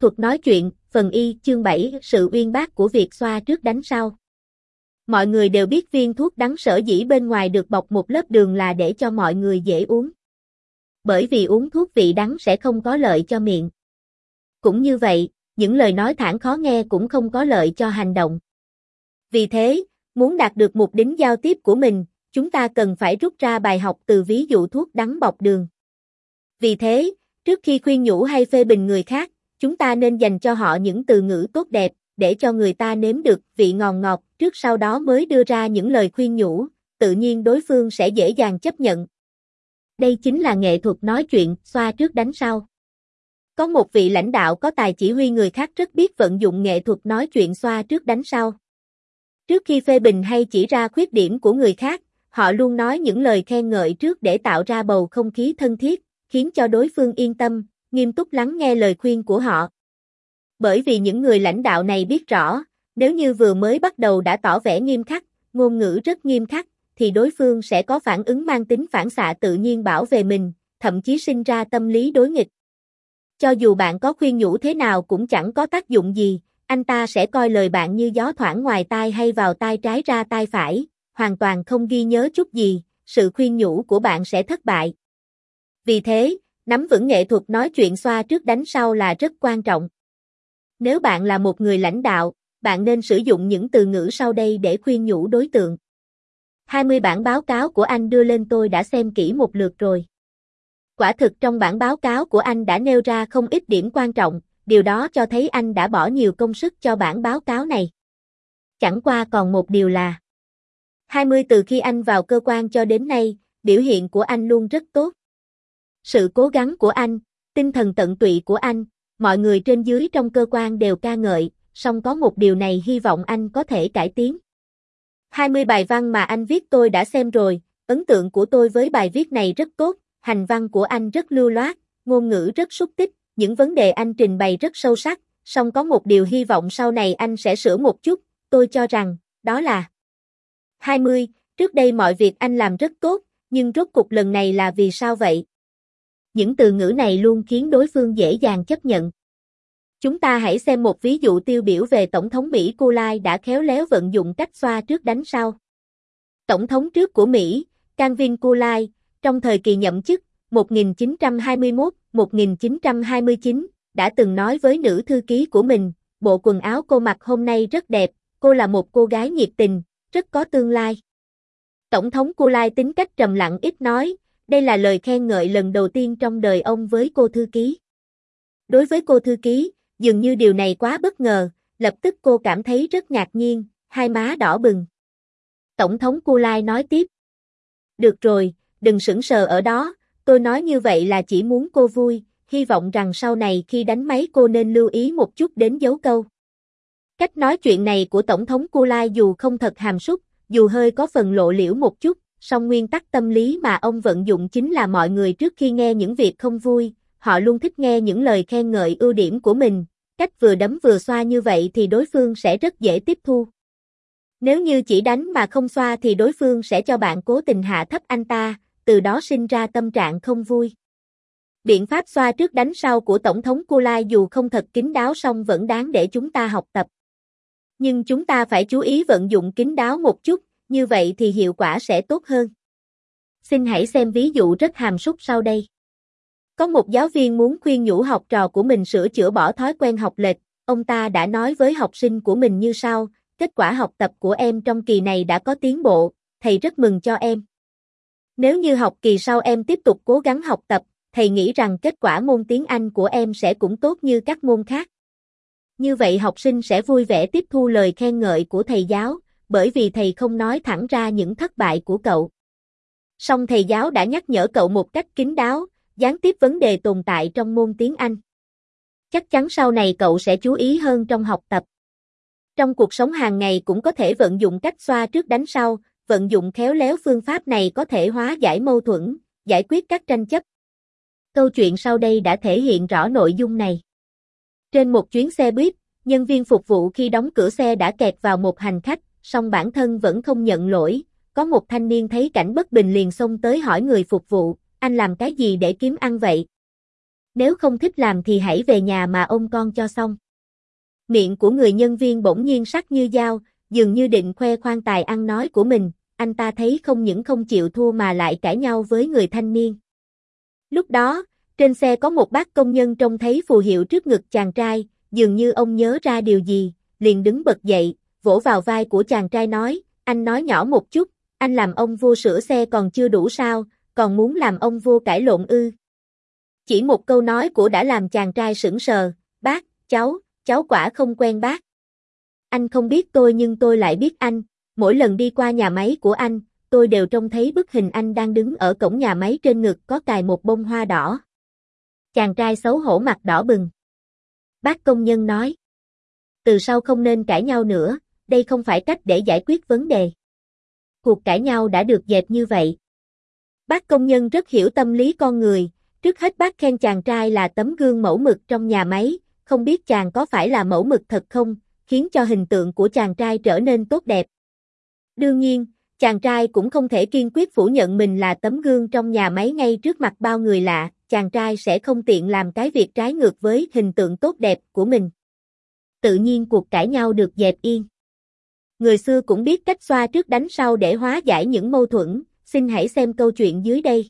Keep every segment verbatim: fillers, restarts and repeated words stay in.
Thuật nói chuyện, phần Y, chương bảy, sự uyên bác của việc xoa trước đánh sau. Mọi người đều biết viên thuốc đắng sở dĩ bên ngoài được bọc một lớp đường là để cho mọi người dễ uống. Bởi vì uống thuốc vị đắng sẽ không có lợi cho miệng. Cũng như vậy, những lời nói thẳng khó nghe cũng không có lợi cho hành động. Vì thế, muốn đạt được mục đích giao tiếp của mình, chúng ta cần phải rút ra bài học từ ví dụ thuốc đắng bọc đường. Vì thế, trước khi khuyên nhủ hay phê bình người khác, chúng ta nên dành cho họ những từ ngữ tốt đẹp, để cho người ta nếm được vị ngon ngọt, trước sau đó mới đưa ra những lời khuyên nhủ, tự nhiên đối phương sẽ dễ dàng chấp nhận. Đây chính là nghệ thuật nói chuyện, xoa trước đánh sau. Có một vị lãnh đạo có tài chỉ huy người khác rất biết vận dụng nghệ thuật nói chuyện xoa trước đánh sau. Trước khi phê bình hay chỉ ra khuyết điểm của người khác, họ luôn nói những lời khen ngợi trước để tạo ra bầu không khí thân thiết, khiến cho đối phương yên tâm, nghiêm túc lắng nghe lời khuyên của họ. Bởi vì những người lãnh đạo này biết rõ, nếu như vừa mới bắt đầu đã tỏ vẻ nghiêm khắc, ngôn ngữ rất nghiêm khắc, thì đối phương sẽ có phản ứng mang tính phản xạ tự nhiên bảo vệ mình, thậm chí sinh ra tâm lý đối nghịch. Cho dù bạn có khuyên nhủ thế nào cũng chẳng có tác dụng gì, anh ta sẽ coi lời bạn như gió thoảng ngoài tai hay vào tai trái ra tai phải, hoàn toàn không ghi nhớ chút gì, sự khuyên nhủ của bạn sẽ thất bại. Vì thế, nắm vững nghệ thuật nói chuyện xoa trước đánh sau là rất quan trọng. Nếu bạn là một người lãnh đạo, bạn nên sử dụng những từ ngữ sau đây để khuyên nhủ đối tượng. hai mươi bản báo cáo của anh đưa lên tôi đã xem kỹ một lượt rồi. Quả thực trong bản báo cáo của anh đã nêu ra không ít điểm quan trọng, điều đó cho thấy anh đã bỏ nhiều công sức cho bản báo cáo này. Chẳng qua còn một điều là hai mươi từ khi anh vào cơ quan cho đến nay, biểu hiện của anh luôn rất tốt. Sự cố gắng của anh, tinh thần tận tụy của anh, mọi người trên dưới trong cơ quan đều ca ngợi, song có một điều này hy vọng anh có thể cải tiến. hai mươi bài văn mà anh viết tôi đã xem rồi, ấn tượng của tôi với bài viết này rất tốt, hành văn của anh rất lưu loát, ngôn ngữ rất xúc tích, những vấn đề anh trình bày rất sâu sắc, song có một điều hy vọng sau này anh sẽ sửa một chút, tôi cho rằng, đó là hai mươi, trước đây mọi việc anh làm rất tốt, nhưng rốt cục lần này là vì sao vậy? Những từ ngữ này luôn khiến đối phương dễ dàng chấp nhận. Chúng ta hãy xem một ví dụ tiêu biểu về Tổng thống Mỹ Coolidge đã khéo léo vận dụng cách xoa trước đánh sau. Tổng thống trước của Mỹ, Calvin Coolidge, trong thời kỳ nhậm chức một nghìn chín trăm hai mươi mốt đến một nghìn chín trăm hai mươi chín, đã từng nói với nữ thư ký của mình, bộ quần áo cô mặc hôm nay rất đẹp, cô là một cô gái nhiệt tình, rất có tương lai. Tổng thống Coolidge tính cách trầm lặng ít nói, đây là lời khen ngợi lần đầu tiên trong đời ông với cô thư ký. Đối với cô thư ký, dường như điều này quá bất ngờ, lập tức cô cảm thấy rất ngạc nhiên, hai má đỏ bừng. Tổng thống Coolidge nói tiếp. Được rồi, đừng sững sờ ở đó, tôi nói như vậy là chỉ muốn cô vui, hy vọng rằng sau này khi đánh máy cô nên lưu ý một chút đến dấu câu. Cách nói chuyện này của Tổng thống Coolidge dù không thật hàm súc, dù hơi có phần lộ liễu một chút, song nguyên tắc tâm lý mà ông vận dụng chính là mọi người trước khi nghe những việc không vui, họ luôn thích nghe những lời khen ngợi ưu điểm của mình, cách vừa đấm vừa xoa như vậy thì đối phương sẽ rất dễ tiếp thu. Nếu như chỉ đánh mà không xoa thì đối phương sẽ cho bạn cố tình hạ thấp anh ta, từ đó sinh ra tâm trạng không vui. Biện pháp xoa trước đánh sau của Tổng thống Coolidge dù không thật kín đáo song vẫn đáng để chúng ta học tập. Nhưng chúng ta phải chú ý vận dụng kín đáo một chút, như vậy thì hiệu quả sẽ tốt hơn. Xin hãy xem ví dụ rất hàm súc sau đây. Có một giáo viên muốn khuyên nhủ học trò của mình sửa chữa bỏ thói quen học lệch, ông ta đã nói với học sinh của mình như sau, kết quả học tập của em trong kỳ này đã có tiến bộ, thầy rất mừng cho em. Nếu như học kỳ sau em tiếp tục cố gắng học tập, thầy nghĩ rằng kết quả môn tiếng Anh của em sẽ cũng tốt như các môn khác. Như vậy học sinh sẽ vui vẻ tiếp thu lời khen ngợi của thầy giáo, bởi vì thầy không nói thẳng ra những thất bại của cậu. Song thầy giáo đã nhắc nhở cậu một cách kín đáo, gián tiếp vấn đề tồn tại trong môn tiếng Anh. Chắc chắn sau này cậu sẽ chú ý hơn trong học tập. Trong cuộc sống hàng ngày cũng có thể vận dụng cách xoa trước đánh sau, vận dụng khéo léo phương pháp này có thể hóa giải mâu thuẫn, giải quyết các tranh chấp. Câu chuyện sau đây đã thể hiện rõ nội dung này. Trên một chuyến xe buýt, nhân viên phục vụ khi đóng cửa xe đã kẹt vào một hành khách, song bản thân vẫn không nhận lỗi. Có một thanh niên thấy cảnh bất bình liền xông tới hỏi người phục vụ, anh làm cái gì để kiếm ăn vậy? Nếu không thích làm thì hãy về nhà mà ôm con cho xong. Miệng của người nhân viên bỗng nhiên sắc như dao, dường như định khoe khoang tài ăn nói của mình, anh ta thấy không những không chịu thua mà lại cãi nhau với người thanh niên. Lúc đó, trên xe có một bác công nhân trông thấy phù hiệu trước ngực chàng trai, dường như ông nhớ ra điều gì, liền đứng bật dậy, vỗ vào vai của chàng trai nói, anh nói nhỏ một chút, anh làm ông vua sửa xe còn chưa đủ sao, còn muốn làm ông vua cãi lộn ư. Chỉ một câu nói của đã làm chàng trai sững sờ, bác, cháu, cháu quả không quen bác. Anh không biết tôi nhưng tôi lại biết anh, mỗi lần đi qua nhà máy của anh, tôi đều trông thấy bức hình anh đang đứng ở cổng nhà máy trên ngực có cài một bông hoa đỏ. Chàng trai xấu hổ mặt đỏ bừng. Bác công nhân nói, từ sau không nên cãi nhau nữa, đây không phải cách để giải quyết vấn đề. Cuộc cãi nhau đã được dẹp như vậy. Bác công nhân rất hiểu tâm lý con người, trước hết bác khen chàng trai là tấm gương mẫu mực trong nhà máy, không biết chàng có phải là mẫu mực thật không, khiến cho hình tượng của chàng trai trở nên tốt đẹp. Đương nhiên, chàng trai cũng không thể kiên quyết phủ nhận mình là tấm gương trong nhà máy ngay trước mặt bao người lạ, chàng trai sẽ không tiện làm cái việc trái ngược với hình tượng tốt đẹp của mình. Tự nhiên cuộc cãi nhau được dẹp yên. Người xưa cũng biết cách xoa trước đánh sau để hóa giải những mâu thuẫn, xin hãy xem câu chuyện dưới đây.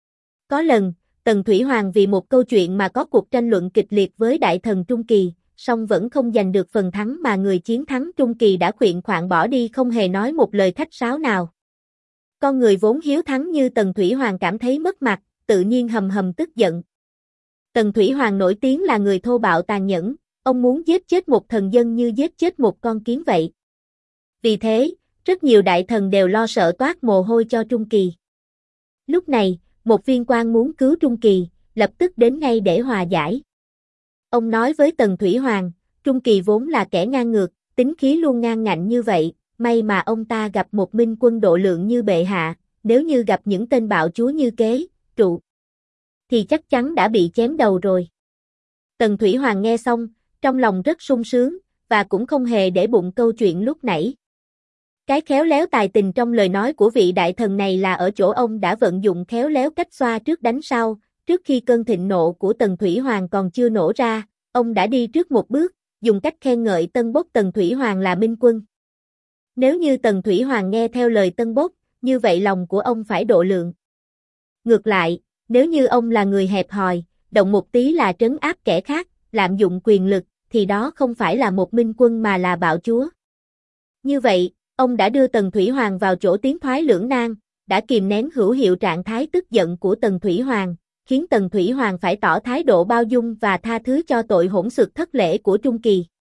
Có lần, Tần Thủy Hoàng vì một câu chuyện mà có cuộc tranh luận kịch liệt với đại thần Trung Kỳ, song vẫn không giành được phần thắng mà người chiến thắng Trung Kỳ đã khuyện khoạng bỏ đi không hề nói một lời khách sáo nào. Con người vốn hiếu thắng như Tần Thủy Hoàng cảm thấy mất mặt, tự nhiên hầm hầm tức giận. Tần Thủy Hoàng nổi tiếng là người thô bạo tàn nhẫn, ông muốn giết chết một thần dân như giết chết một con kiến vậy. Vì thế, rất nhiều đại thần đều lo sợ toát mồ hôi cho Trung Kỳ. Lúc này, một viên quan muốn cứu Trung Kỳ, lập tức đến ngay để hòa giải. Ông nói với Tần Thủy Hoàng, Trung Kỳ vốn là kẻ ngang ngược, tính khí luôn ngang ngạnh như vậy, may mà ông ta gặp một minh quân độ lượng như bệ hạ, nếu như gặp những tên bạo chúa như Kế, Trụ, thì chắc chắn đã bị chém đầu rồi. Tần Thủy Hoàng nghe xong, trong lòng rất sung sướng, và cũng không hề để bụng câu chuyện lúc nãy. Cái khéo léo tài tình trong lời nói của vị đại thần này là ở chỗ ông đã vận dụng khéo léo cách xoa trước đánh sau, trước khi cơn thịnh nộ của Tần Thủy Hoàng còn chưa nổ ra, ông đã đi trước một bước, dùng cách khen ngợi Tân Bốc Tần Thủy Hoàng là minh quân. Nếu như Tần Thủy Hoàng nghe theo lời Tân Bốc, như vậy lòng của ông phải độ lượng. Ngược lại, nếu như ông là người hẹp hòi, động một tí là trấn áp kẻ khác, lạm dụng quyền lực, thì đó không phải là một minh quân mà là bạo chúa. Như vậy, ông đã đưa Tần Thủy Hoàng vào chỗ tiến thoái lưỡng nan, đã kìm nén hữu hiệu trạng thái tức giận của Tần Thủy Hoàng, khiến Tần Thủy Hoàng phải tỏ thái độ bao dung và tha thứ cho tội hỗn xược thất lễ của Trung Kỳ.